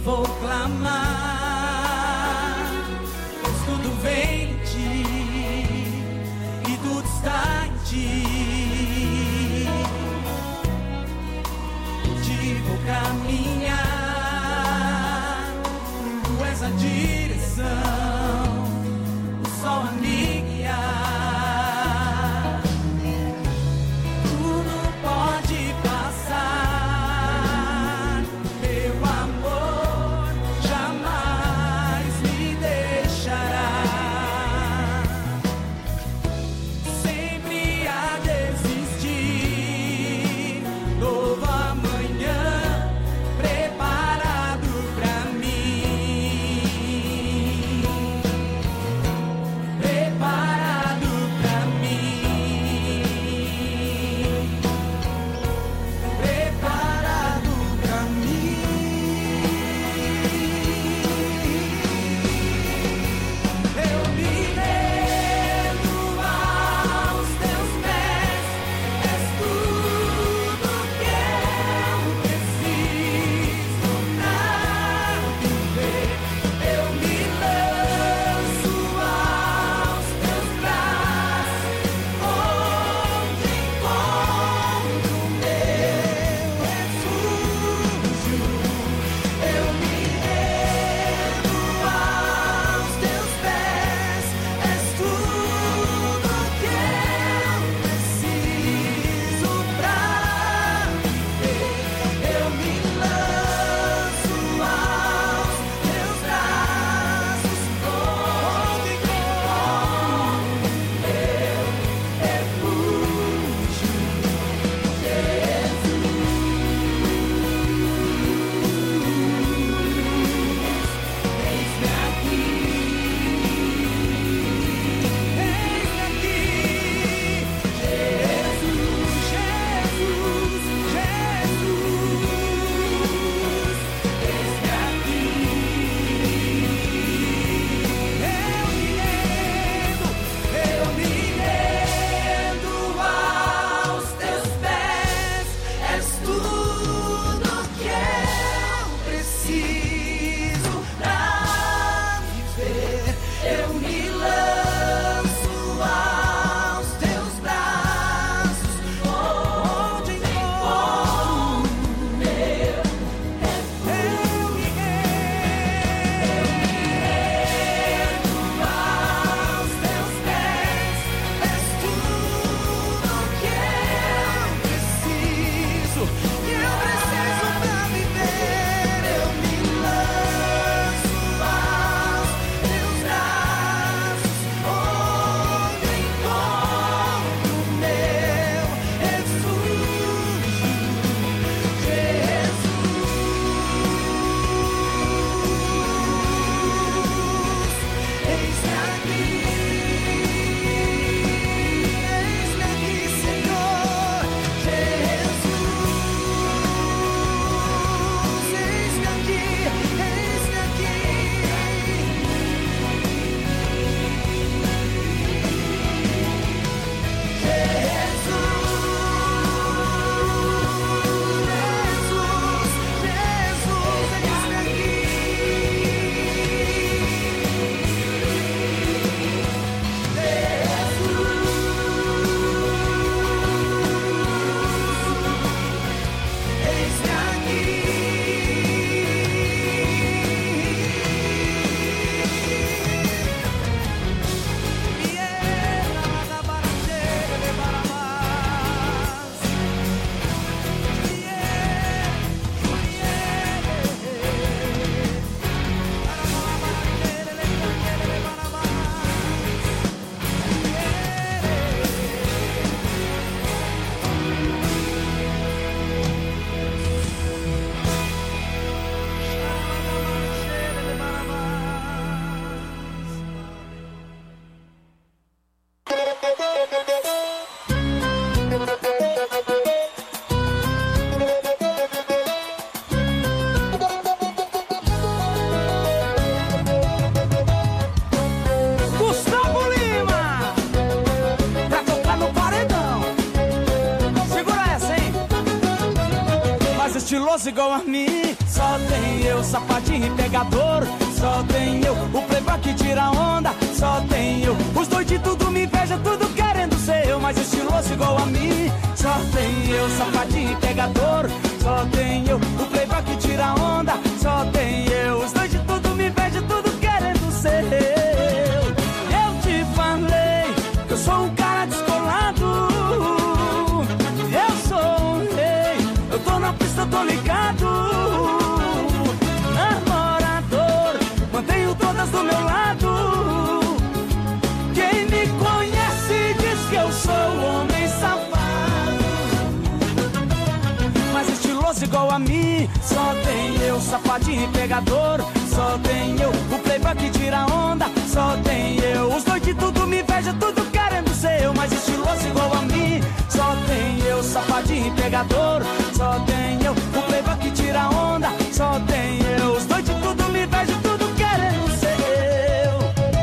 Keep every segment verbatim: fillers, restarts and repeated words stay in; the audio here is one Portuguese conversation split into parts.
vou clamar, pois tudo vem de ti e tudo está em ti. Por ti vou caminhar, tu és a direção, o sol a me guiar. Tudo pode passar, teu amor jamais me deixará. Sempre a desistir, novo amanhã mais estiloso igual a mim. Só tem eu, safadinho e pegador. Só tem eu, o playboy que tira onda. Só tem eu, os dois de tudo me inveja, tudo querendo ser eu, mais estiloso igual a mim. Só tem eu, safadinho e pegador. Só tem eu, o playboy que tira onda. Só tem eu, os dois de tudo me inveja, tudo querendo ser eu. Eu te falei que eu sou um cara descolado. Eu sou um rei, eu tô na pista, tô ligado. Namorador, mantenho todas do meu lado. Quem me conhece diz que eu sou homem safado, mas estiloso igual a mim. Só tem eu, safadinho e pegador. Só tem eu, o playboy que tira onda. Só tem eu, os dois de tudo me inveja, tudo querendo ser eu, mas estiloso igual a mim. Só tem eu, safadinho e pegador. Só tem eu, o playboy que tira onda. Só tem eu, os dois de tudo me inveja, tudo querendo ser eu.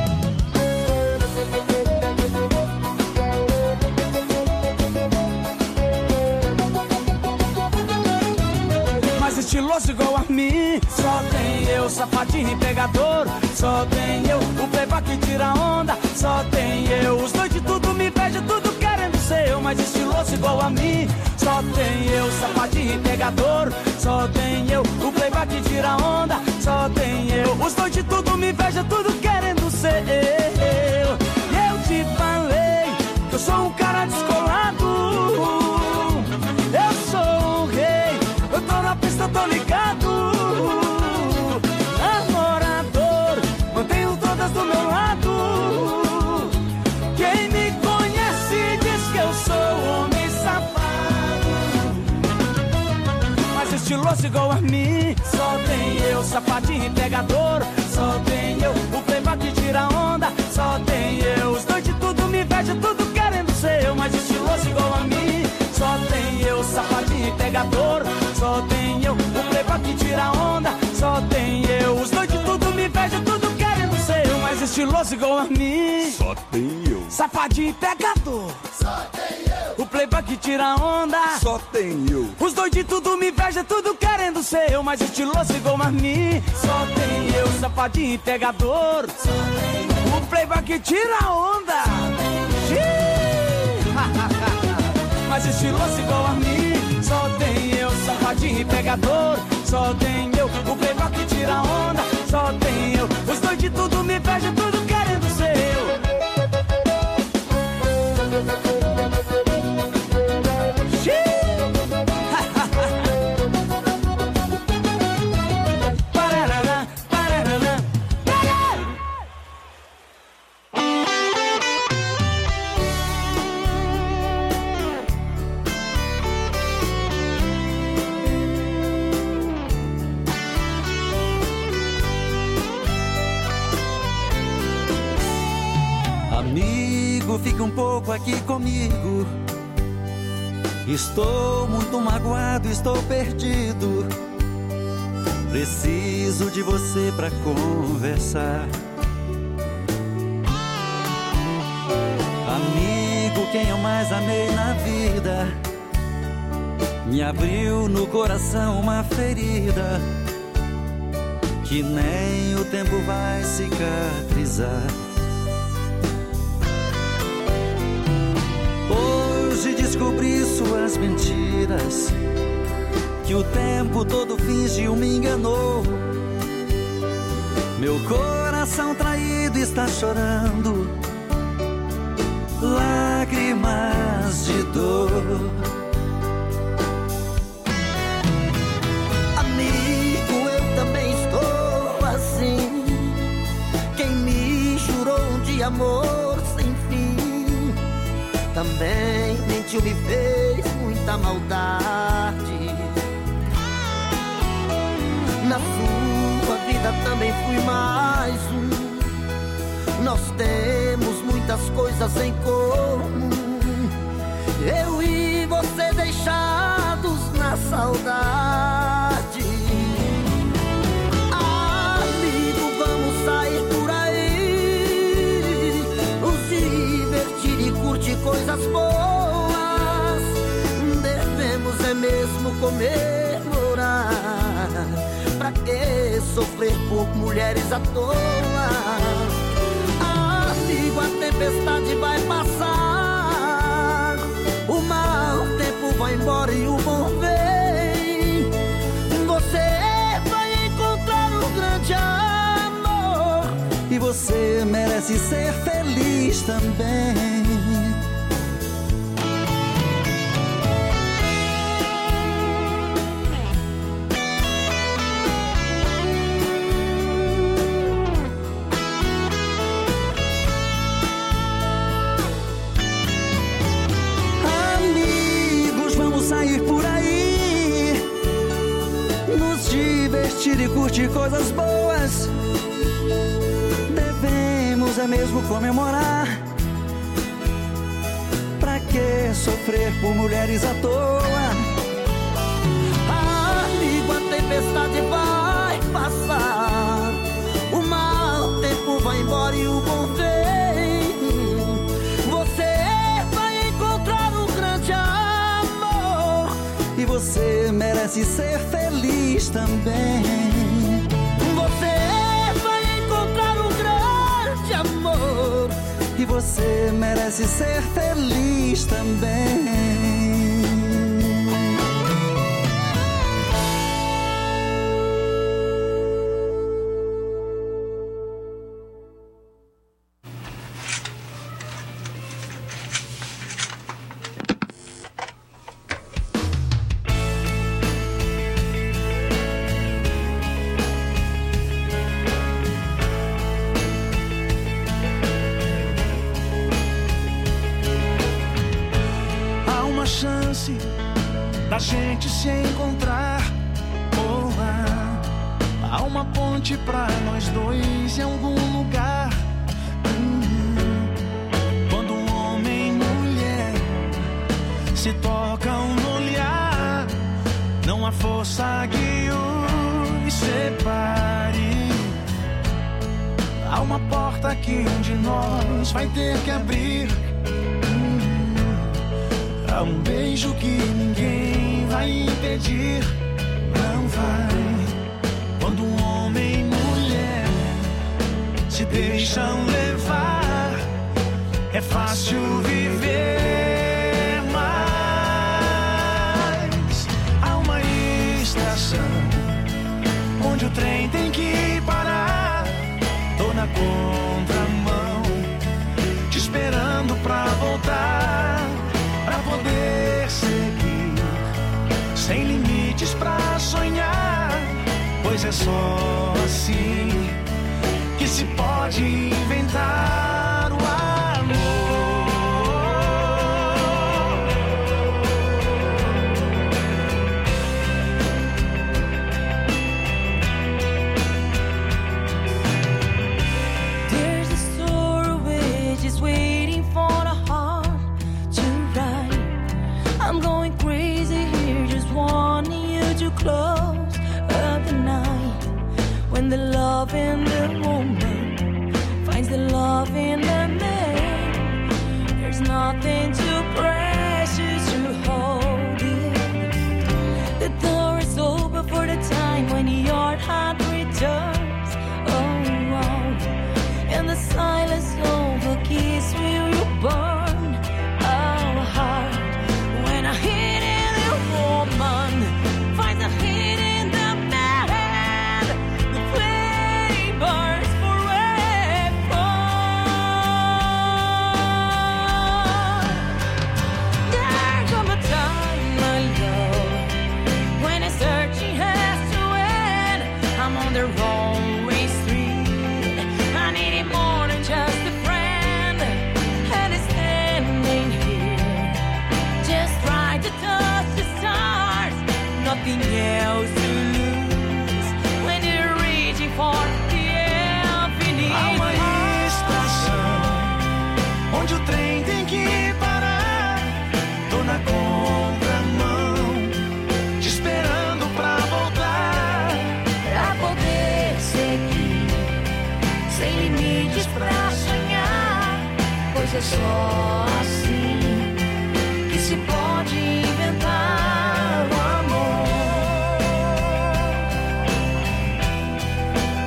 Mais estiloso igual a mim. Só tem eu, safadinho e pegador. Só tem eu, o playboy que tira onda. Só tem eu, os dois de tudo me inveja, tudo querendo ser eu, mais estiloso igual a mim. Só tem eu, safadinho e pegador. Só tem eu, o playboy que tira onda. Só tem eu, os dois de tudo me inveja, tudo querendo ser eu. E eu te falei que eu sou um cara descolado. Eu sou um rei, eu tô na pista, tô ligado. Namorador, mantenho todas do meu lado. Quem me conhece diz que eu sou homem safado, mas estiloso igual a mim. Só tem eu, safadinho e pegador. Só tem eu, o playboy que tira onda. Só tem eu, os dois de tudo me inveja, tudo querendo ser eu, mas estiloso igual a mim. Só tem eu, safadinho e pegador. Só tem eu, o playboy que tira onda. Só tem eu, os dois de tudo me inveja, tudo querendo ser eu, mas estiloso igual a mim. Só tem eu, safadinho e pegador. Só tem eu, o playboy que tira onda. Só tem eu, os dois de tudo me inveja, tudo querendo ser eu, mas estiloso igual a mim. Só tem eu, safadinho e pegador. Só tem eu, o playboy que tira onda. Mas estiloso igual a mim. Só tem eu, safadinho e pegador. Só tem eu, o playboy que tira onda. Só tem eu, os dois de tudo me inveja, tudo querendo ser eu. Parará, parará, parará. Amigo, fica um pouco aqui comigo. Estou muito magoado, estou perdido. Preciso de você pra conversar. Amigo, quem eu mais amei na vida me abriu no coração uma ferida que nem o tempo vai cicatrizar. Hoje descobri suas mentiras, que o tempo todo fingiu, me enganou. Meu coração traído está chorando lágrimas de dor. Amigo, eu também estou assim. Quem me jurou de amor sem fim também mentiu, me fez muita maldade. Na sua vida também fui mais um. Nós temos muitas coisas em comum. Eu e você deixados na saudade. Amigo, vamos sair por aí, nos divertir e curtir coisas boas. Devemos é mesmo comer sofrer por mulheres à toa. Amigo, a tempestade vai passar, o mau tempo vai embora e o bom vem. Você vai encontrar um grande amor e você merece ser feliz também. Sair por aí, nos divertir e curtir coisas boas. Devemos é mesmo comemorar. Pra que sofrer por mulheres à toa? Amigo, a tempestade vai passar, o mau tempo vai embora e o bom vem. E você merece ser feliz também. Você vai encontrar um grande amor e você merece ser feliz também. Da gente se encontrar, oh, ah, há uma ponte pra nós dois em algum lugar. Hum, quando um homem e mulher se tocam no olhar, não há força que os separe. Há uma porta que um de nós vai ter que abrir. Há um beijo que ninguém vai impedir, não vai. Quando um homem e mulher se deixam levar, é fácil viver, mas há uma estação onde o trem tem que parar. Tô na contramão, te esperando pra voltar, pra poder seguir, sem limites pra sonhar, pois é só assim que se pode inventar o amor. There's a story which is waiting for the heart to write. I'm going crazy here, just wanting you to close up the night. When the love in the woman finds the love in the man, there's nothing too precious to hold it. The door is open for the time when your heart returns. Oh, oh. And the silence of a kiss will you burn. Oh, heart. When a hidden woman finds a hidden the man, the flame burns forever. There comes a time, my love, when a searching has to end. I'm on the wrong way street. I need it more than just a friend, and it's standing here, just try to touch the stars, nothing else to lose when you're reaching for the infinite. Há uma estação onde o trem tem que parar. Tô na contramão, te esperando pra voltar, Pra poder seguir, sem limites pra sonhar, pois é só assim que se pode inventar o amor.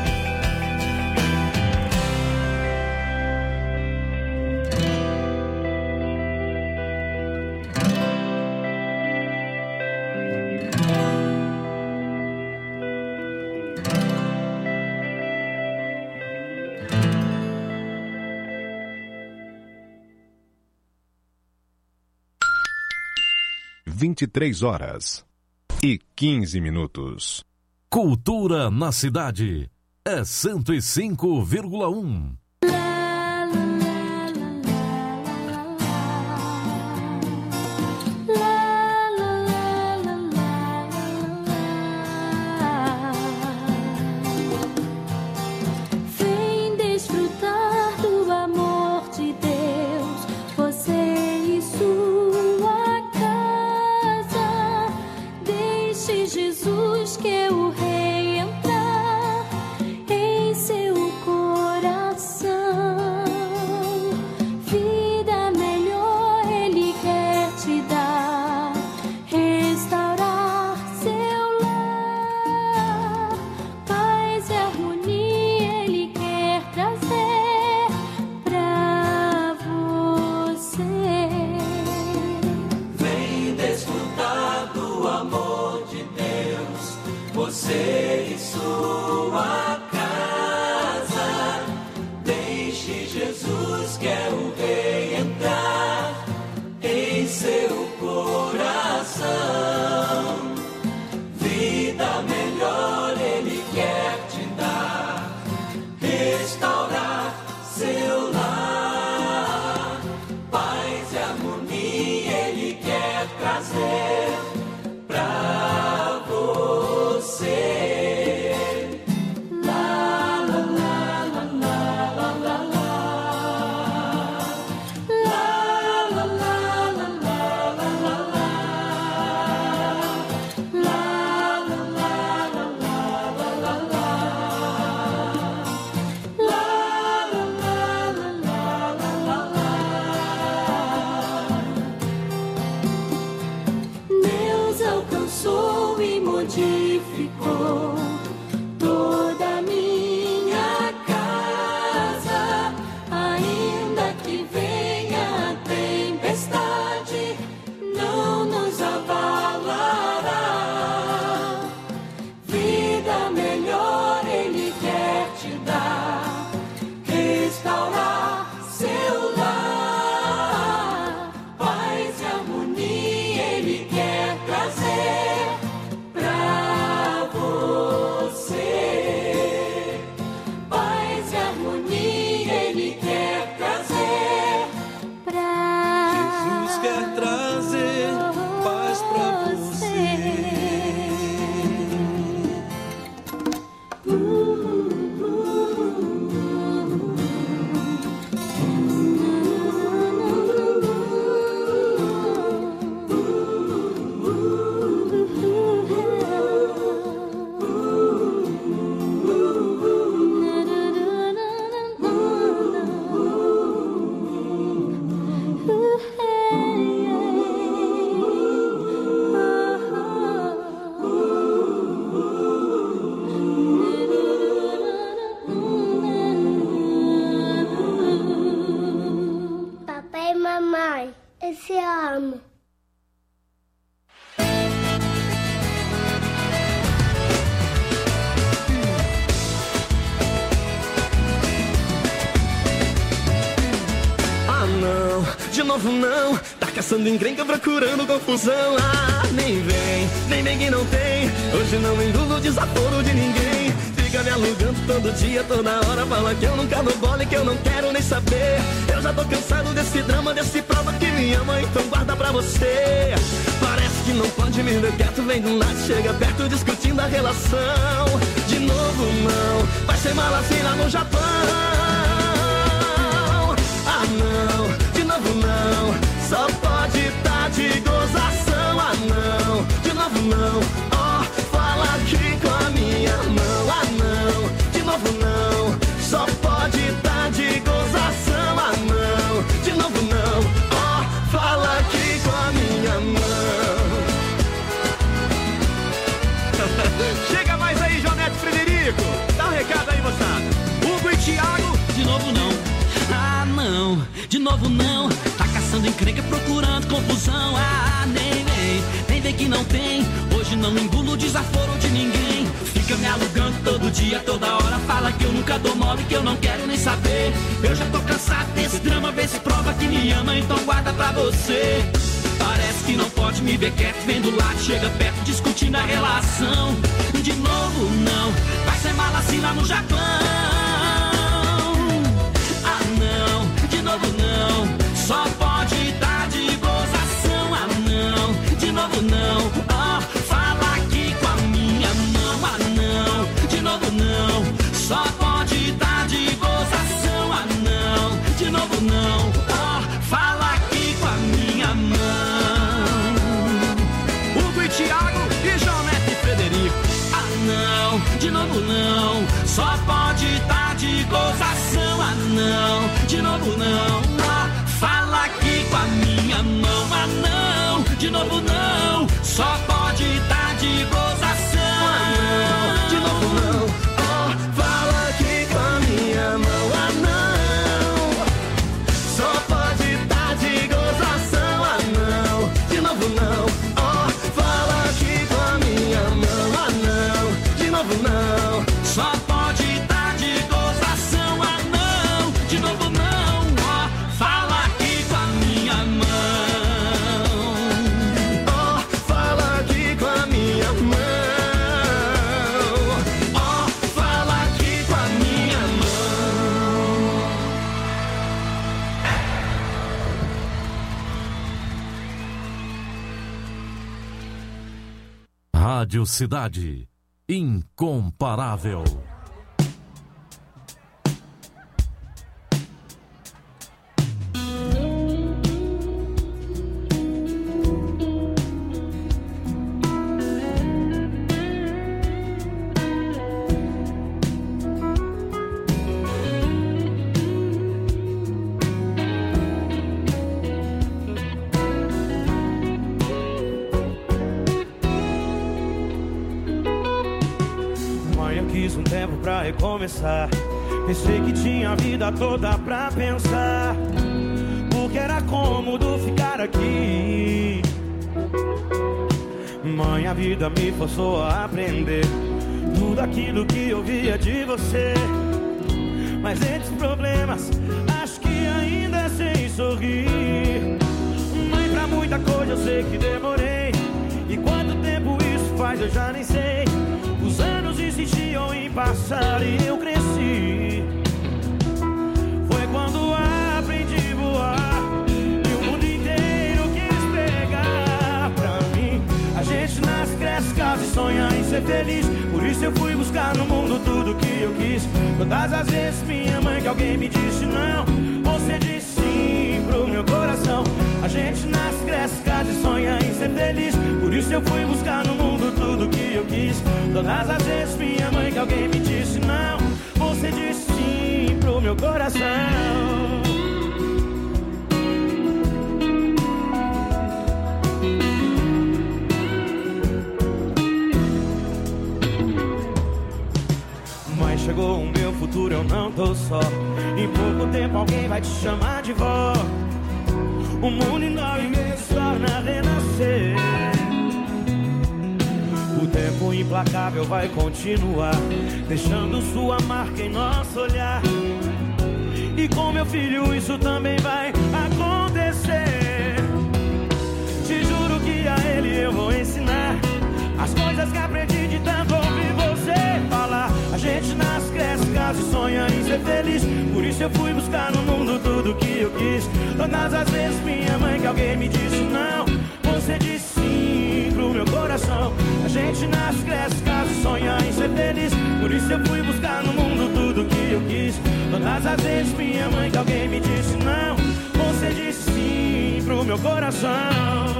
vinte e três horas e quinze minutos. Cultura na cidade é cento e cinco vírgula um. Não, tá caçando encrenca, procurando confusão. Ah, nem vem, nem vem que não tem. Hoje não engulo desaforo de ninguém. Fica me alugando todo dia, toda hora. Fala que eu nunca dou bola e que eu não quero nem saber. Eu já tô cansado desse drama, desse prova que me ama, então guarda pra você. Parece que não pode me ver quieto, vem do nada, chega perto discutindo a relação. De novo não, vai ser mal assim lá no Japão. Ah não, de novo não, só pode tá de gozação. Ah não, de novo não, ó, oh, fala aqui com a minha mão. Ah não, de novo não, só pode tá de gozação. Ah não, de novo não, ó, oh, fala aqui com a minha mão. Chega mais aí, Jonete Frederico, dá um recado aí, moçada. Hugo e Thiago, de novo não. Ah não, de novo não. Tá caçando encrenca, procurando confusão. Ah, nem vem, nem vem que não tem. Hoje não engulo desaforo de ninguém. Fica me alugando todo dia, toda hora. Fala que eu nunca dou mole, que eu não quero nem saber. Eu já tô cansado desse drama, vê se prova que me ama, então guarda pra você. Parece que não pode me ver quieto, vem do lado, chega perto, discutindo a relação. De novo não, vai ser mala assim lá no Japão. Ah não, de novo não, só pode dar de gozação. Ah não, de novo não, ó, oh, fala aqui com a minha mão. Ah não, de novo não, só pode dar de gozação. Ah não, de novo não, ó, oh, fala aqui com a minha mão. Hugo e Thiago e Jonete e Frederico. Ah não, de novo não, só pode dar de gozação. Ah não, de novo não, ó, oh, fala aqui com a minha mão. Ah não, de novo não, só pode dar de gozação. Ah não, de novo não, ó, oh, fala aqui com a minha mão. Ah não, só pode dar de gozação. Ah não, de novo não, ó, oh, fala aqui com a minha mão. Ah não, de novo não, só pode dar de gozação. Ah não, de novo não, ó, oh, fala aqui com a minha mão. Ó, oh, fala aqui com a minha mão. Ó, oh, fala aqui com a minha mão. Rádio Cidade, incomparável. Quis um tempo pra recomeçar. Pensei que tinha a vida toda pra pensar, porque era cômodo ficar aqui. Mãe, a vida me forçou a aprender tudo aquilo que eu via de você. Mas entre os problemas, acho que ainda sei sorrir. Mãe, pra muita coisa eu sei que demorei, e quanto tempo isso faz eu já nem sei. Os anos insistiam em passar e eu cresci. Foi quando aprendi a voar e o mundo inteiro quis pegar pra mim. A gente nasce, cresce, casa e sonha em ser feliz. Por isso eu fui buscar no mundo tudo que eu quis. Todas as vezes minha mãe que alguém me disse não, você disse sim pro meu coração. A gente nasce, cresce, casa e sonha em ser feliz. Por isso eu fui buscar no mundo tudo que eu quis. Todas as vezes minha mãe que alguém me disse não, você disse sim pro meu coração. Mas chegou o meu futuro, eu não tô só. Em pouco tempo alguém vai te chamar de vó. O mundo em nove meses torna a renascer. O tempo implacável vai continuar, deixando sua marca em nosso olhar. E com meu filho isso também vai acontecer. Te juro que a ele eu vou ensinar as coisas que aprendi de tanto ouvir você falar. A gente nasce, cresce, casa e sonha em ser feliz. Por isso eu fui buscar no mundo tudo que eu quis. Todas as vezes minha mãe que alguém me disse não, você disse sim pro meu coração. A gente nasce, cresce, casa e sonha em ser feliz. Por isso eu fui buscar no mundo tudo que eu quis. Todas as vezes minha mãe que alguém me disse não, você disse sim pro meu coração.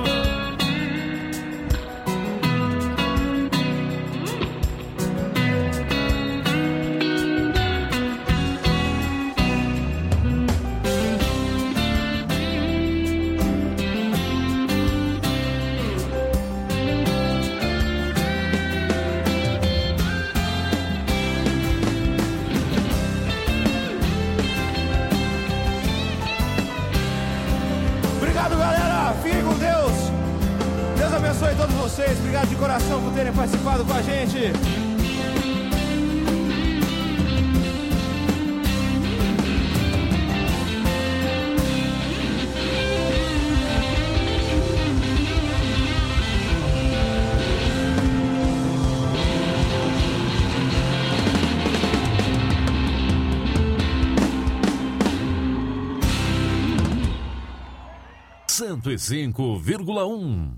Abençoe todos vocês, obrigado de coração por terem participado com a gente. cento e cinco vírgula um.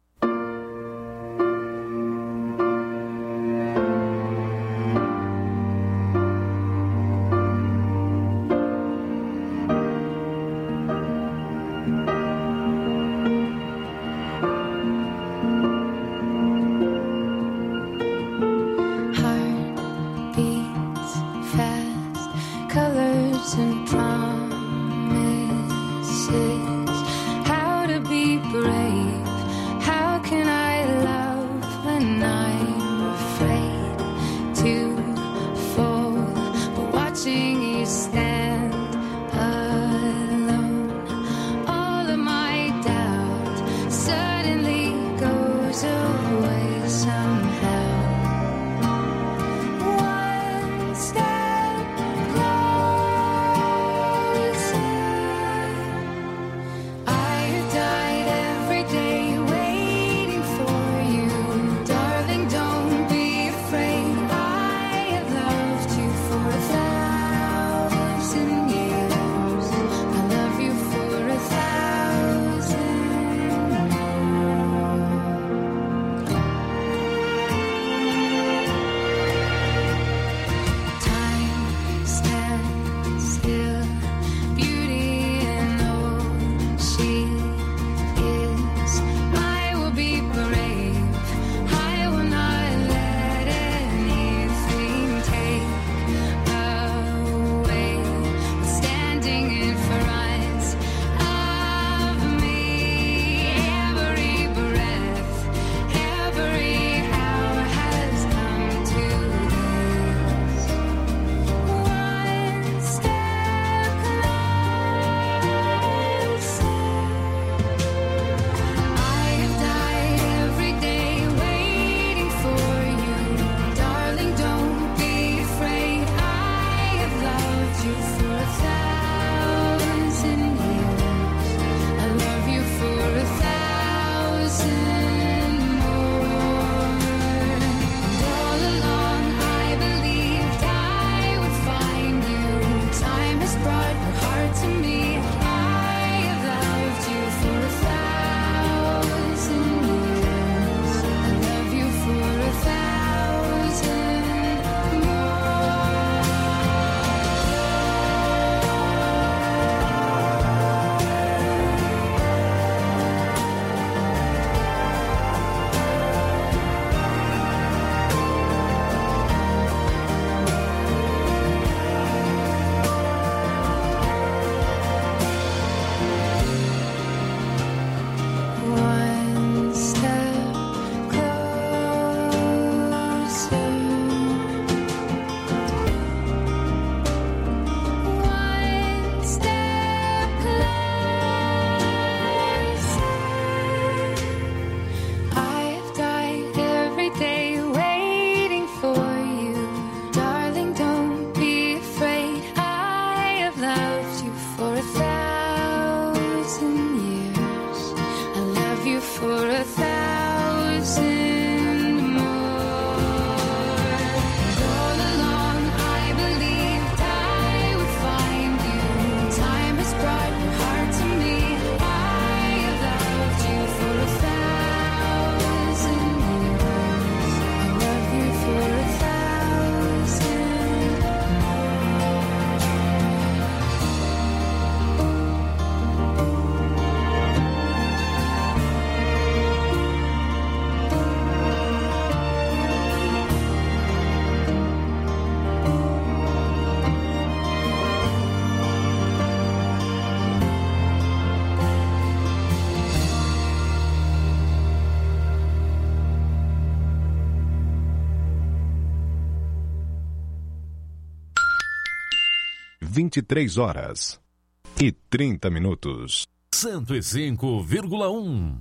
vinte e três horas e trinta minutos. cento e cinco vírgula um.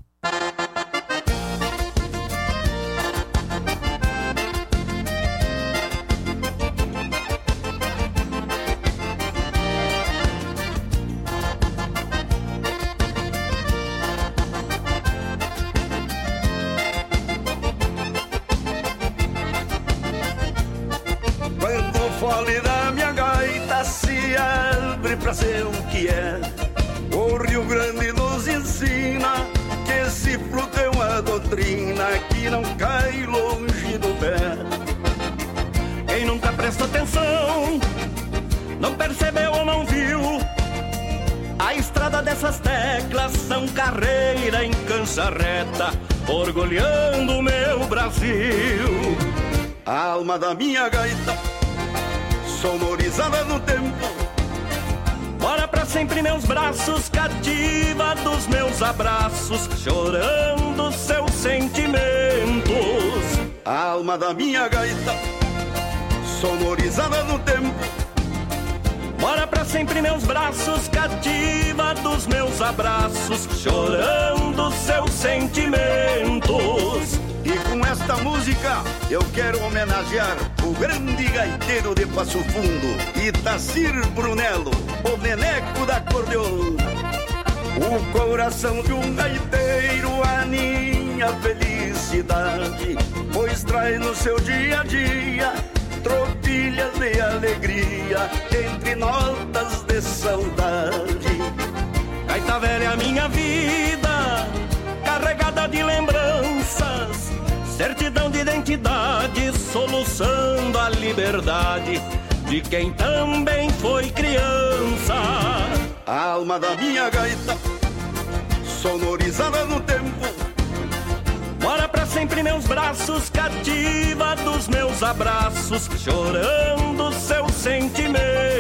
Quando o fole da minha gaita se abre pra ser o que é, O Rio Grande nos ensina que esse fruto é uma doutrina que não cai longe do pé. Quem nunca prestou atenção, não percebeu ou não viu, a estrada dessas teclas são carreira em cancha reta, orgulhando o meu Brasil. A alma da minha gaita, sonorizada no tempo, bora pra sempre meus braços, cativa dos meus abraços, chorando seus sentimentos. A alma da minha gaita, sonorizada no tempo, bora pra sempre meus braços, cativa dos meus abraços, chorando seus sentimentos. E com esta música eu quero homenagear o grande gaiteiro de Passo Fundo, Itacir Brunello, o neneco da acordeon. O coração de um gaiteiro aninha felicidade, pois traz no seu dia a dia tropilhas de alegria entre notas de saudade. Gaita velha é minha vida, carregada de lembranças, certidão de identidade, soluçando a liberdade de quem também foi criança. A alma da minha gaita, sonorizada no tempo, bora pra sempre meus braços, cativa dos meus abraços, chorando seus sentimentos.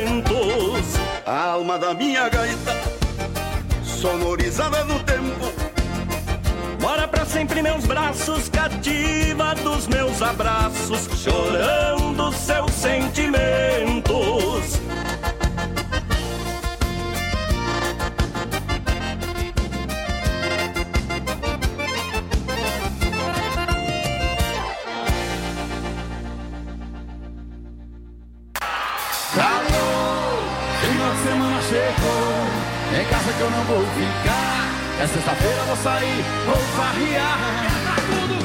A alma da minha gaita, sonorizada no tempo, bora pra sempre meus braços, cativa dos meus abraços, chorando seus sentimentos. Semana chegou, em casa que eu não vou ficar. É sexta-feira, vou sair, vou farrear. Tudo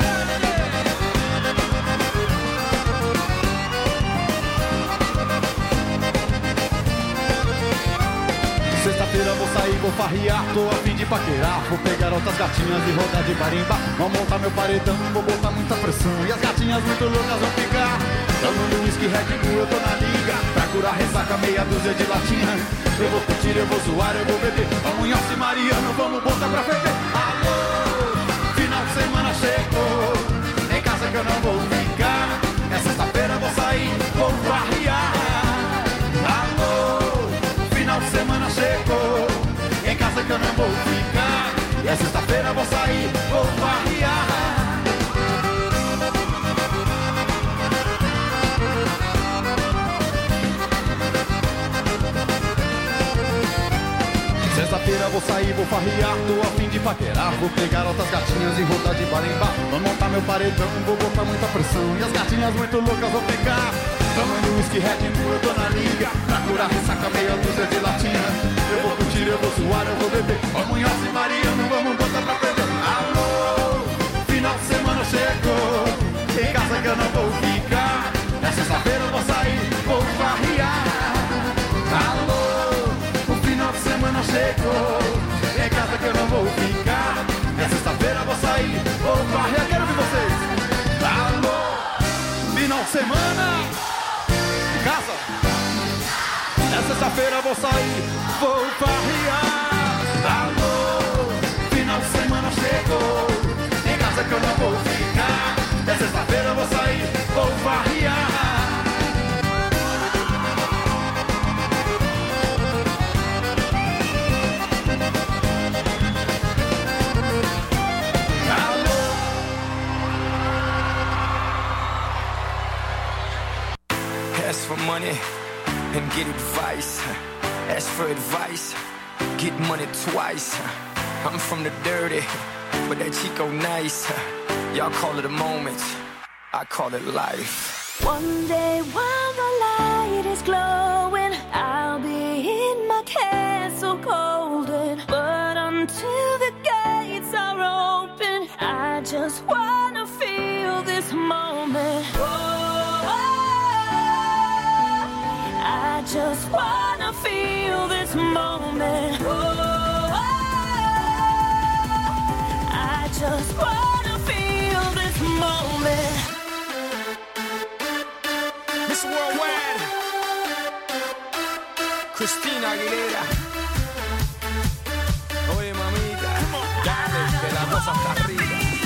Sexta-feira vou sair, vou farrear, tô a fim de paquerar. Vou pegar outras gatinhas e rodar de barimba. Vou montar meu paredão, vou botar muita pressão. E as gatinhas muito loucas vão ficar tomando whisky, Red Bull, eu tô na liga. Pra curar ressaca, meia dúzia de latinha. Eu vou curtir, eu vou zoar, eu vou beber. Vamos em Alce Mariano, vamos botar pra ferver. Alô, final de semana chegou, em casa que eu não vou ficar. É sexta-feira, vou sair, vou farrear. Alô, final de semana chegou, em casa que eu não vou ficar. É sexta-feira, vou sair, vou farrear. Sexta-feira vou sair, vou farrear, tô a fim de paquerar. Vou pegar outras gatinhas e rodar de bar em bar. Vou montar meu paredão, vou botar muita pressão. E as gatinhas muito loucas vão ficar tomando whisky, Red Bull, eu tô na liga. Pra curar ressaca, meia dúzia de latinha. Eu vou curtir, eu vou zoar, eu vou beber. Vamos em Alce Mariano, vamos botar pra perder. Alô, final de semana chegou, em casa que eu não vou ficar. É sexta-feira eu vou sair, vou farrear. Alô, final de semana chegou, em casa que eu não vou ficar. É sexta-feira vou sair, vou farrear. Quero ver vocês. Alô, final de semana, em casa. É sexta-feira vou sair, vou farrear. Alô, final de semana chegou, em casa que eu não vou ficar. É sexta-feira vou sair, vou farrear. Ask for money and get advice. Ask for advice, get money twice. I'm from the dirty, but that Chico nice. Y'all call it a moment, I call it life. One day while the light is glowing, I'll be in my castle golden. But until the gates are open, I just wanna feel this moment. Oh, I just wanna feel this moment. Oh, just wanna feel this moment. Miss Worldwide, Christina Aguilera. Oye, mamita, dale, que la cosa está arriba.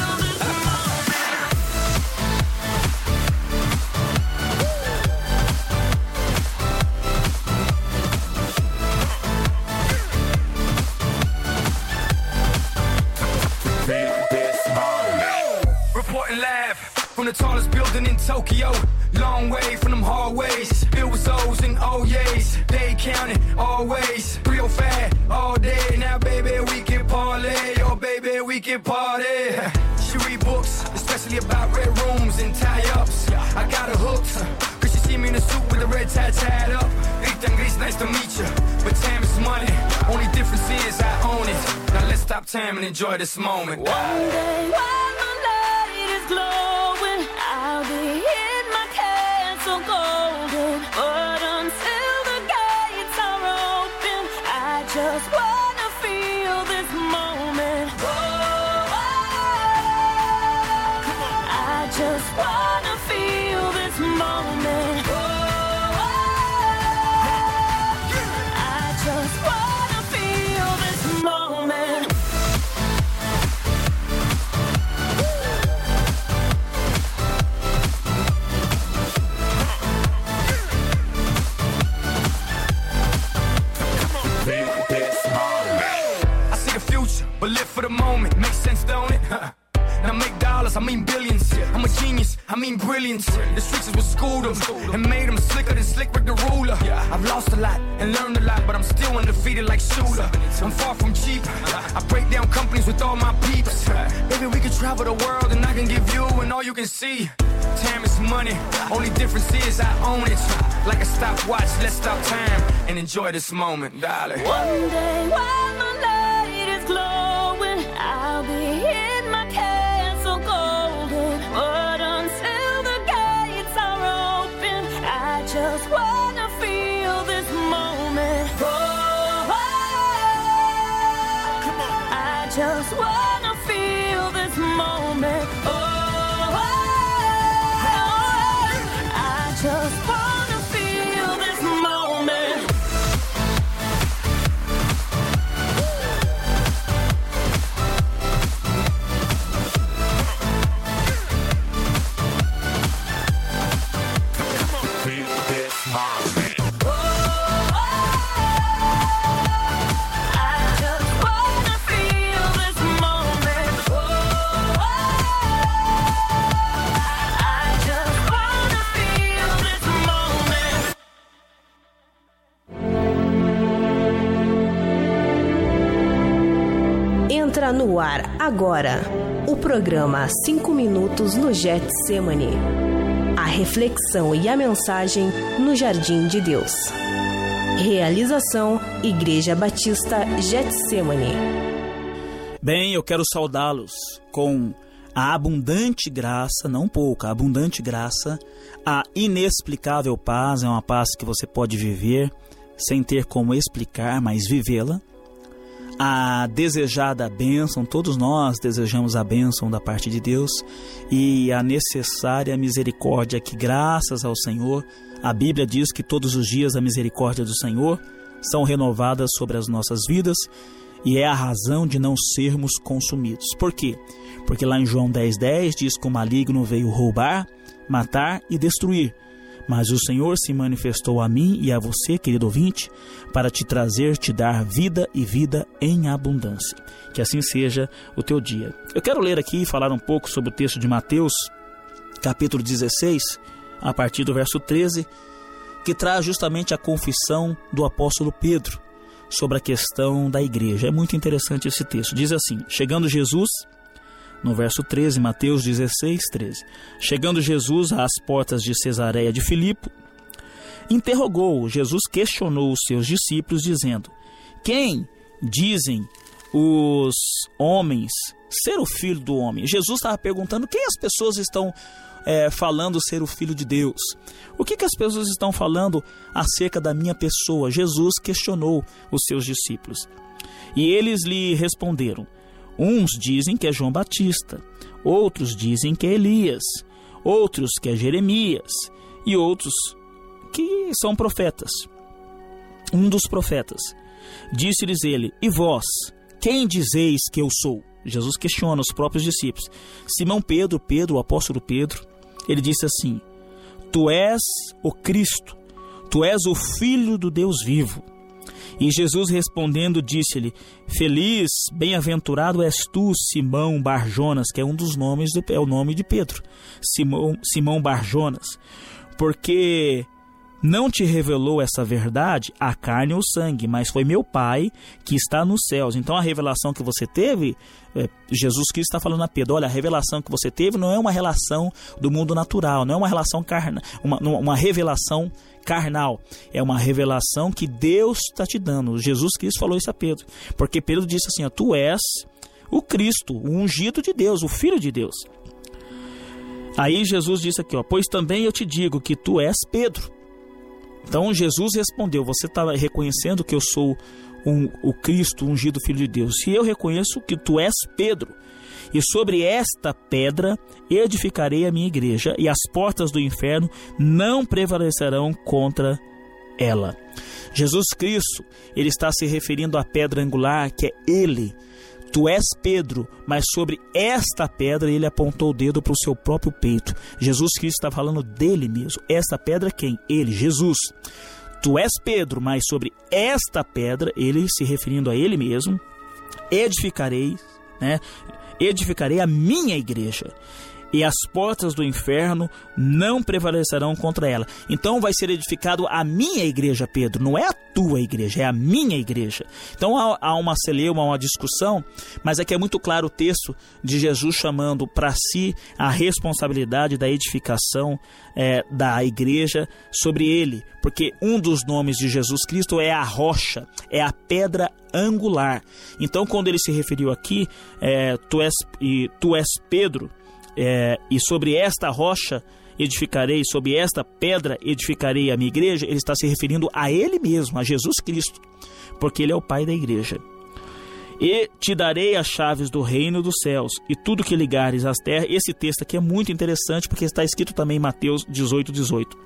Reporting live from the tallest building in Tokyo. Long way from them hallways. It was O's and O's. They counted always. Real fat all day. Now, baby, we can parlay. Oh, baby, we can party. She read books, especially about red rooms and tie-ups. I got her hooked. Cause she see me in a suit with the red tie tied up. Ethan Grease, nice to meet you. But time is money. Only difference is I own it. Now let's stop time and enjoy this moment. One day while my light is glowing, I'll be in my castle golden. But until the gates are open, I just wanna feel this moment. Oh, I just wanna feel this moment. Oh, I just wanna feel this moment. I see the future, but live for the moment. Makes sense, don't it? Now make dollars, I mean billions. I'm a genius, I mean brilliance. The streets is what schooled them and made them slicker than Slick Rick the ruler. I've lost a lot and learned a lot, but I'm still undefeated like Shooter. I'm far from cheap. I break down companies with all my peeps. Baby, we can travel the world and I can give you and all you can see. Time is money, only difference is I own it. Like a stopwatch, let's stop time and enjoy this moment, darling. One day while my light is glowing, I'll be in my castle golden. But until the gates are open, I just wanna feel this moment. Oh, I just wanna feel this moment. Oh, I just wanna feel this moment. Entra no ar agora o programa cinco minutos no Getsemane. A reflexão e a mensagem no Jardim de Deus. Realização Igreja Batista Getsemane. Bem, eu quero saudá-los com a abundante graça, não pouca, a abundante graça, a inexplicável paz, é uma paz que você pode viver sem ter como explicar, mas vivê-la. A desejada bênção, todos nós desejamos a bênção da parte de Deus, e a necessária misericórdia que, graças ao Senhor, a Bíblia diz que todos os dias a misericórdia do Senhor são renovadas sobre as nossas vidas, e é a razão de não sermos consumidos. Por quê? Porque lá em João dez, dez diz que o maligno veio roubar, matar e destruir. Mas o Senhor se manifestou a mim e a você, querido ouvinte, para te trazer, te dar vida e vida em abundância. Que assim seja o teu dia. Eu quero ler aqui e falar um pouco sobre o texto de Mateus, capítulo dezesseis, a partir do verso treze, que traz justamente a confissão do apóstolo Pedro sobre a questão da igreja. É muito interessante esse texto. Diz assim: chegando Jesus... No verso treze, Mateus dezesseis, treze. Chegando Jesus às portas de Cesareia de Filipe, interrogou, Jesus questionou os seus discípulos, dizendo: quem dizem os homens ser o Filho do Homem? Jesus estava perguntando quem as pessoas estão é, falando ser o Filho de Deus. O que, que as pessoas estão falando acerca da minha pessoa? Jesus questionou os seus discípulos. E eles lhe responderam: Uns dizem que é João Batista, outros dizem que é Elias, outros que é Jeremias e outros que são profetas. Um dos profetas. Disse-lhes ele: e vós, quem dizeis que eu sou? Jesus questiona os próprios discípulos. Simão Pedro, Pedro, o apóstolo Pedro, ele disse assim: tu és o Cristo, tu és o Filho do Deus vivo. E Jesus respondendo disse-lhe: feliz, bem-aventurado és tu, Simão Barjonas, que é um dos nomes, do, é o nome de Pedro, Simão, Simão Barjonas, porque não te revelou essa verdade a carne ou sangue, mas foi meu Pai que está nos céus. Então a revelação que você teve, é, Jesus Cristo está falando a Pedro: olha, a revelação que você teve não é uma relação do mundo natural, não é uma relação carnal, uma, uma revelação carnal, é uma revelação que Deus está te dando. Jesus Cristo falou isso a Pedro, porque Pedro disse assim: ó, tu és o Cristo, o ungido de Deus, o Filho de Deus. Aí Jesus disse aqui, ó, pois também eu te digo que tu és Pedro. Então Jesus respondeu: você está reconhecendo que eu sou um, o Cristo, o ungido Filho de Deus, e eu reconheço que tu és Pedro, e sobre esta pedra edificarei a minha igreja, e as portas do inferno não prevalecerão contra ela. Jesus Cristo, ele está se referindo à pedra angular, que é ele. Tu és Pedro, mas sobre esta pedra ele apontou o dedo para o seu próprio peito. Jesus Cristo está falando dele mesmo. Esta pedra quem? Ele, Jesus. Tu és Pedro, mas sobre esta pedra, ele se referindo a ele mesmo, edificarei, né? Edificarei a minha igreja, e as portas do inferno não prevalecerão contra ela. Então vai ser edificado a minha igreja, Pedro, não é a tua igreja, é a minha igreja. Então há, há uma celeuma, uma discussão, mas aqui é muito claro o texto de Jesus chamando para si a responsabilidade da edificação é, da igreja sobre ele, porque um dos nomes de Jesus Cristo é a rocha, é a pedra angular. Então quando ele se referiu aqui, é, tu, és, e, tu és Pedro, É, e sobre esta rocha edificarei, sobre esta pedra edificarei a minha igreja, ele está se referindo a ele mesmo, a Jesus Cristo, porque ele é o Pai da igreja. E te darei as chaves do reino dos céus, e tudo que ligares às terras. Esse texto aqui é muito interessante, porque está escrito também em Mateus dezoito, dezoito.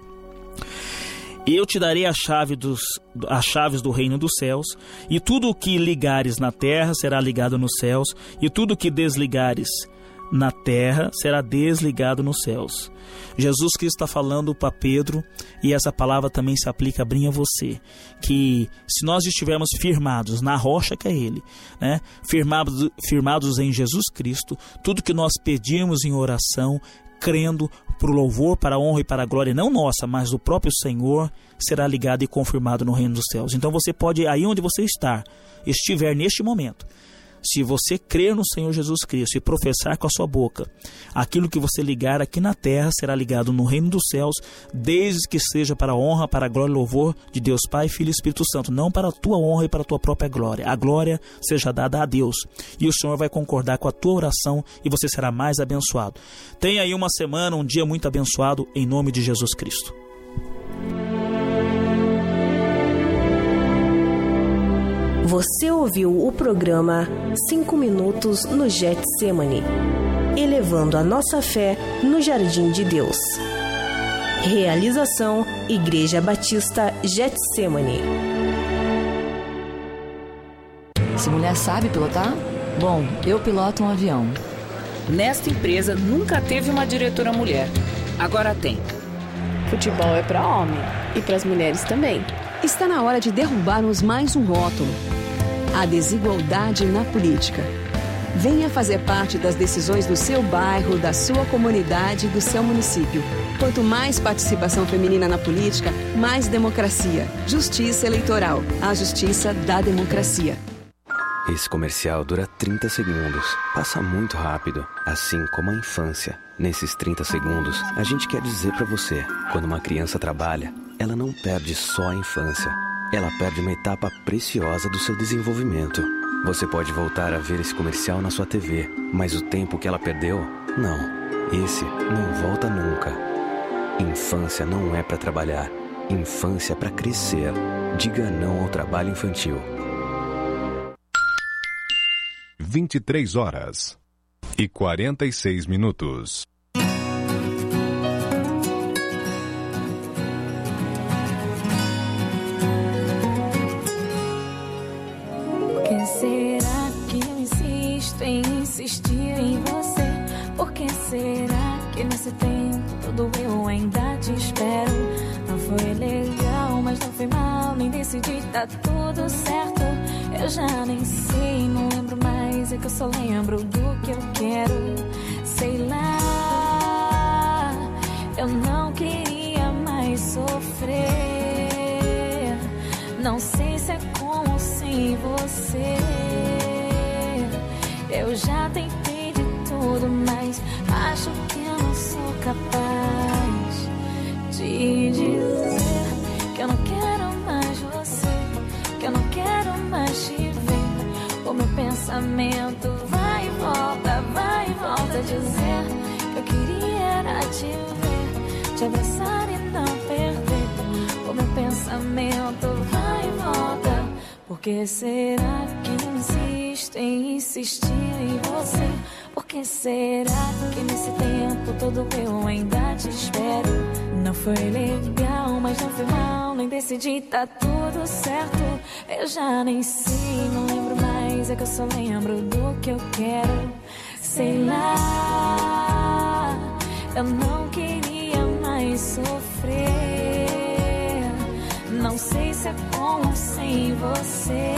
Eu te darei a chave dos, as chaves do reino dos céus, e tudo o que ligares na terra será ligado nos céus, e tudo o que desligares na terra será desligado nos céus. Jesus Cristo está falando para Pedro, e essa palavra também se aplica a mim e a você, que se nós estivermos firmados na rocha que é ele, né? firmados, firmados em Jesus Cristo, tudo que nós pedimos em oração, crendo para o louvor, para a honra e para a glória, não nossa, mas do próprio Senhor, será ligado e confirmado no reino dos céus. Então você pode, aí onde você está, estiver neste momento, se você crer no Senhor Jesus Cristo e professar com a sua boca, aquilo que você ligar aqui na terra será ligado no reino dos céus, desde que seja para a honra, para a glória e louvor de Deus Pai, Filho e Espírito Santo, não para a tua honra e para a tua própria glória. A glória seja dada a Deus, e o Senhor vai concordar com a tua oração, e você será mais abençoado. Tenha aí uma semana, um dia muito abençoado, em nome de Jesus Cristo. Você ouviu o programa cinco minutos no Getsemane, elevando a nossa fé no Jardim de Deus. Realização Igreja Batista Getsemane. Essa mulher sabe pilotar? Bom, eu piloto um avião. Nesta empresa nunca teve uma diretora mulher. Agora tem. Futebol é para homem e para as mulheres também. Está na hora de derrubarmos mais um rótulo: a desigualdade na política. Venha fazer parte das decisões do seu bairro, da sua comunidade e do seu município. Quanto mais participação feminina na política, mais democracia. Justiça eleitoral. A justiça da democracia. Esse comercial dura trinta segundos. Passa muito rápido, assim como a infância. Nesses trinta segundos, a gente quer dizer pra você: quando uma criança trabalha, ela não perde só a infância. Ela perde uma etapa preciosa do seu desenvolvimento. Você pode voltar a ver esse comercial na sua T V, mas o tempo que ela perdeu, não. Esse não volta nunca. Infância não é pra trabalhar. Infância é pra crescer. Diga não ao trabalho infantil. vinte e três horas e quarenta e seis minutos. Por que será que eu insisto em insistir em você? Por que será que nesse tempo todo eu ainda te espero? Não foi legal, mas não foi mal, nem decidi, tá tudo certo. Eu já nem sei, não lembro mais, é que eu só lembro do que eu quero. Sei lá, eu não queria mais sofrer. Não sei se é com ou sem você. Eu já tentei de tudo, mas acho que eu não sou capaz de dizer que eu não quero mais você, que eu não quero mais te ver. O meu pensamento vai e volta, vai e volta, dizer que eu queria era te ver, te abraçar e não perder. O meu pensamento vai e volta. Por que será que eu insisto em insistir em você? Por que será que nesse tempo todo eu ainda te espero? Não foi legal, mas não foi mal, nem decidi, tá tudo certo. Eu já nem sei, não lembro mais, é que eu só lembro do que eu quero. Sei lá, eu não queria mais sofrer. Não sei se é com ou sem você.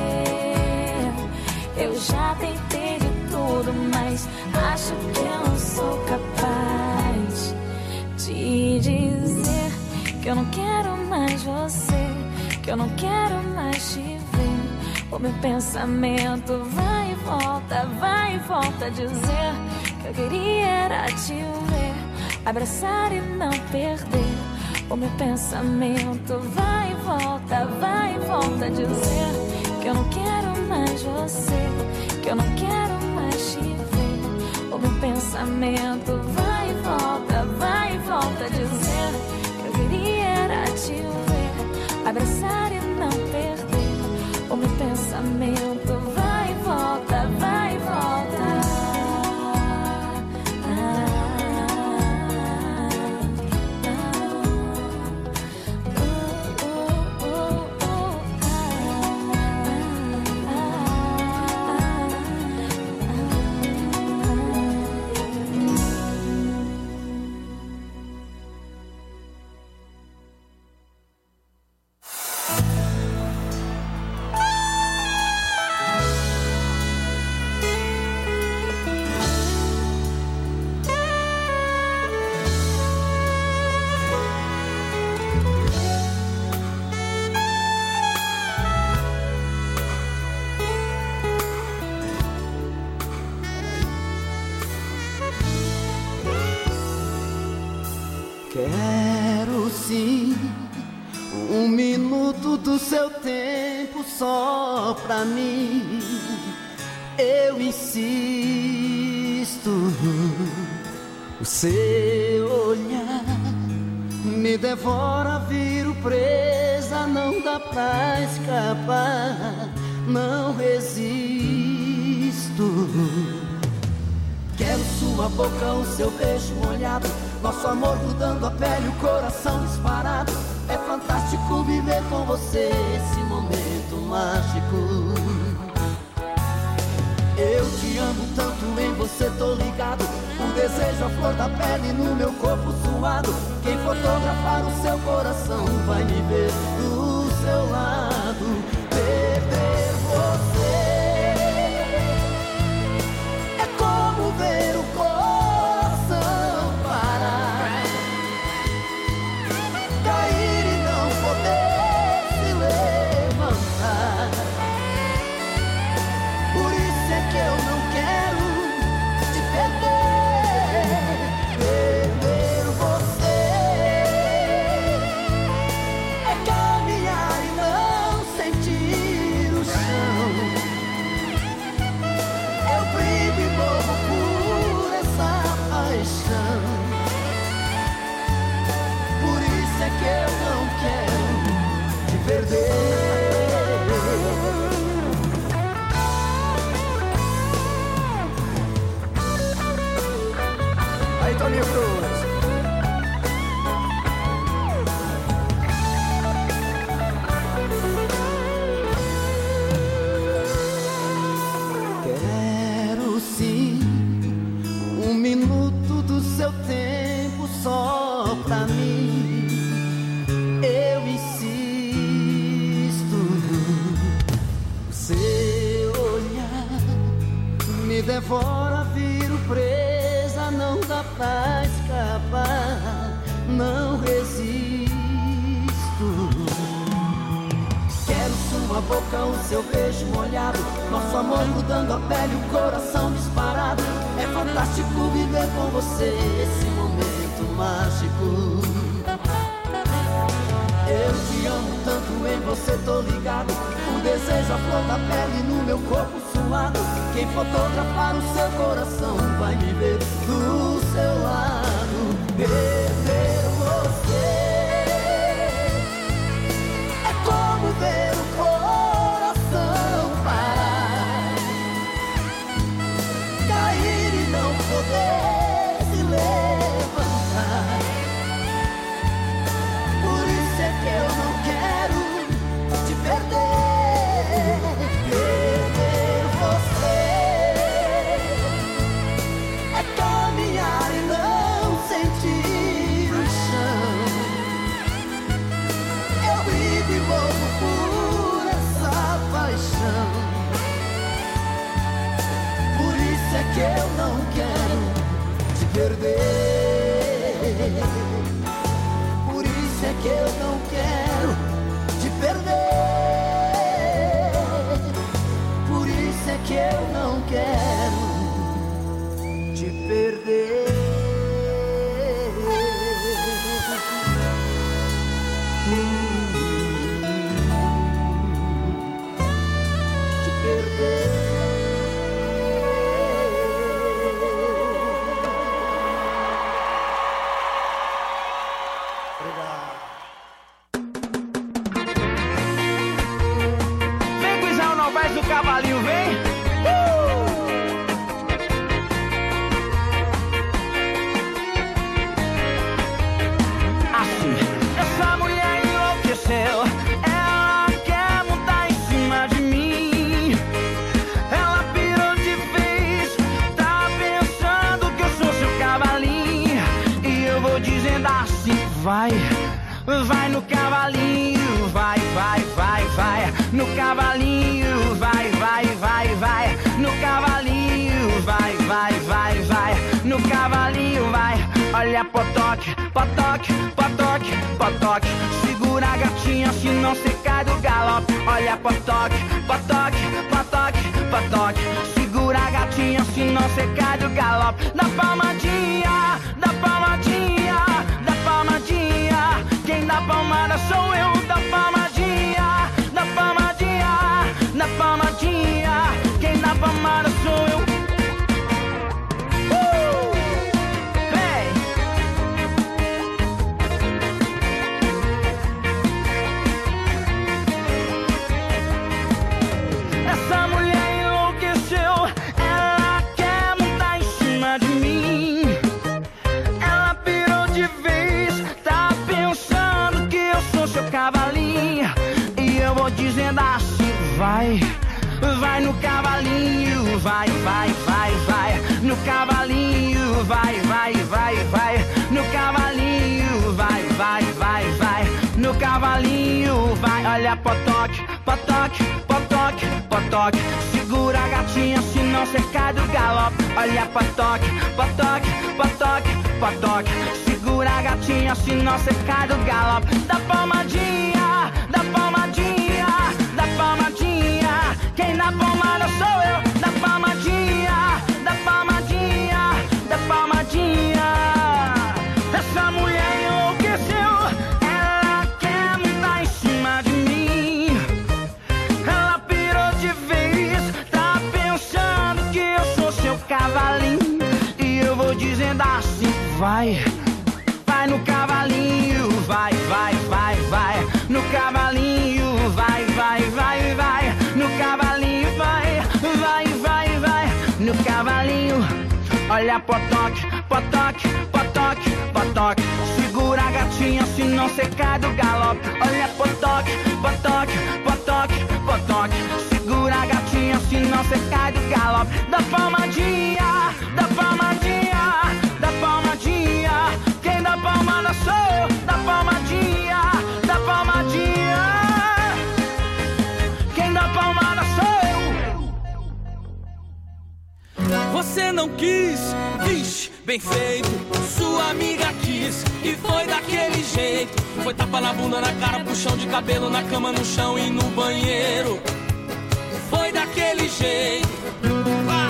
Eu já tentei de tudo, mas acho que eu não sou capaz de dizer que eu não quero mais você, que eu não quero mais te ver. O meu pensamento vai e volta, vai e volta, dizer que eu queria era te ver, abraçar e não perder. O meu pensamento vai e volta, vai e volta, dizer que eu não quero mais você, que eu não quero mais te ver. O meu pensamento vai e volta, vai e volta, dizer que eu queria era te ver, abraçar e não perder. O meu pensamento vai e volta, vai e volta. Quero sim um minuto do seu tempo só pra mim. Eu insisto, o seu olhar me devora, viro presa, não dá pra escapar, não resisto. Quero sua boca, o seu beijo molhado, nosso amor grudando a pele, o coração disparado. É fantástico viver com você esse momento mágico. Eu te amo tanto, em você tô ligado. O desejo, a flor da pele no meu corpo suado. Quem fotografar o seu coração vai me ver do seu lado. Perder você é como ver o coração parar, cair e não poder se levantar. Por isso é que eu não quero te perder. Perder você é caminhar e não devora, viro presa, não dá pra escapar, não resisto. Quero sua boca, o seu beijo molhado, nosso amor mudando a pele, o coração disparado. É fantástico viver com você esse momento mágico. Eu te amo tanto, em você tô ligado. O desejo, a flor da pele no meu corpo suado. Quem fotografar o seu coração vai me ver do seu lado. Perder você é como ver o coração parar, cair e não poder se levantar. Por isso é que eu não quero te perder. Perder você é caminhar e não sentir o chão. Eu vivo e morro por essa paixão. Por isso é que eu não quero te perder. Por isso é que eu não quero te perder. Por isso é que eu não quero te perder. Te perder. Vem, Guizão, não vai do cavalinho, vem! Uh! Assim, essa mulher enlouqueceu. Ela quer montar em cima de mim. Ela pirou de vez. Tá pensando que eu sou seu cavalinho. E eu vou dizendo assim, vai. Vai no cavalinho, vai, vai, vai, vai. No cavalinho, vai, vai, vai, vai. No cavalinho, vai, vai, vai, vai. No cavalinho, vai. Olha potoque, potoque, potoque, potoque. Segura a gatinha, senão cê cai do galope. Olha potoque, potoque, potoque, potoque. Segura a gatinha, senão cê cai do galope. Dá palmadinha, dá palmadinha, dá palmadinha. Quem dá palmada sou eu, dá palmadinha, dá palmadinha, dá palmadinha. Quem dá palmada sou eu. Uh! Vem! Essa mulher enlouqueceu, ela quer montar em cima de mim. Ela pirou de vez, tá pensando que eu sou seu cavalinho. E eu vou dizendo assim, vai, vai no cavalinho, vai, vai, vai, vai. No cavalinho, vai, vai, vai, vai. No cavalinho, vai, vai, vai, vai. No cavalinho, vai. Olha potoque, potoque, potoque, potoque. Segura a gatinha, senão cê cai do galope. Olha potoque, potoque, potoque, potoque. Segura a gatinha, senão cê cai do galope. Dá palmadinha, dá palmadinha, dá palmadinha. Quem dá palmada sou eu, dá palmadinha, dá palmadinha, dá palmadinha. Essa mulher enlouqueceu, ela quer montar em cima de mim. Ela pirou de vez, tá pensando que eu sou seu cavalinho. E eu vou dizendo assim, vai, vai no cavalinho, vai, vai, vai, vai. No cavalinho, vai, vai, vai, vai. No cavalinho, vai, vai, vai, vai. No cavalinho, olha potoque, potoque, potoque, potoque. Segura a gatinha, senão cê cai do galope. Olha potoque, potoque, potoque, potoque. Segura a gatinha, senão cê cai do galope. Dá palmadinha, dá palmadinha, dá palmadinha. Quem dá palmada sou eu, dá palmadinha, dá palmadinha. Quem dá palmada sou eu. bem feito, sua amiga quis e foi daquele jeito. Foi tapa na bunda, na cara, puxão de cabelo, na cama, no chão e no banheiro. Foi daquele jeito. Ah!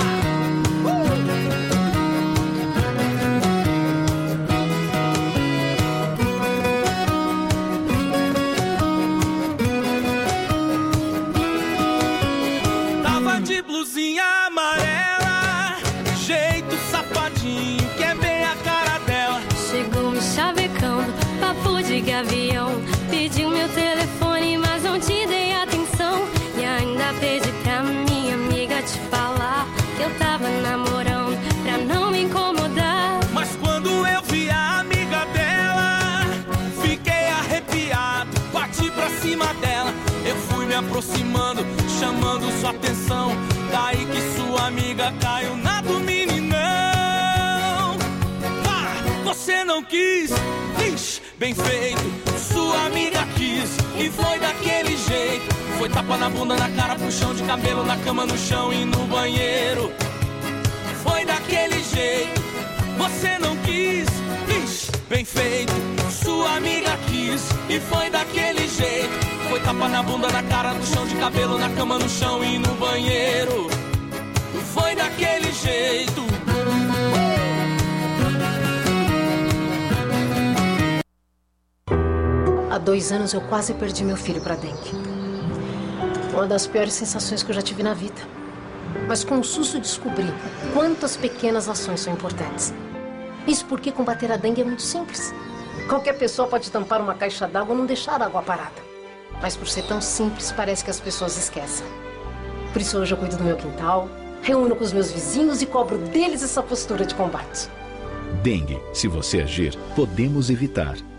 Tava de blusinha amarela, jeito safadinho, que é bem a cara dela. Chegou me chavecando, papo de gavião. Pediu meu telefone, mas não te dei atenção. E ainda pedi pra minha amiga te falar que eu tava namorando, pra não me incomodar. Mas quando eu vi a amiga dela, fiquei arrepiado, bati pra cima dela. Eu fui me aproximando, chamando sua atenção. Daí que sua amiga caiu na do meninão. Ah, você não quis, ixi, bem feito, sua amiga quis e foi daquele jeito. Foi tapa na bunda, na cara, puxão de cabelo, na cama, no chão e no banheiro. Foi daquele jeito, você não quis, ixi, bem feito, sua amiga quis e foi daquele jeito. Foi tapa na bunda, na cara, no chão de cabelo, na cama, no chão e no banheiro. Foi daquele jeito. Há dois anos eu quase perdi meu filho para dengue. Uma das piores sensações que eu já tive na vida. Mas com o susto descobri quantas pequenas ações são importantes. Isso porque combater a dengue é muito simples. Qualquer pessoa pode tampar uma caixa d'água ou não deixar a água parada. Mas por ser tão simples, parece que as pessoas esquecem. Por isso hoje eu cuido do meu quintal, reúno com os meus vizinhos e cobro deles essa postura de combate. Dengue. Se você agir, podemos evitar.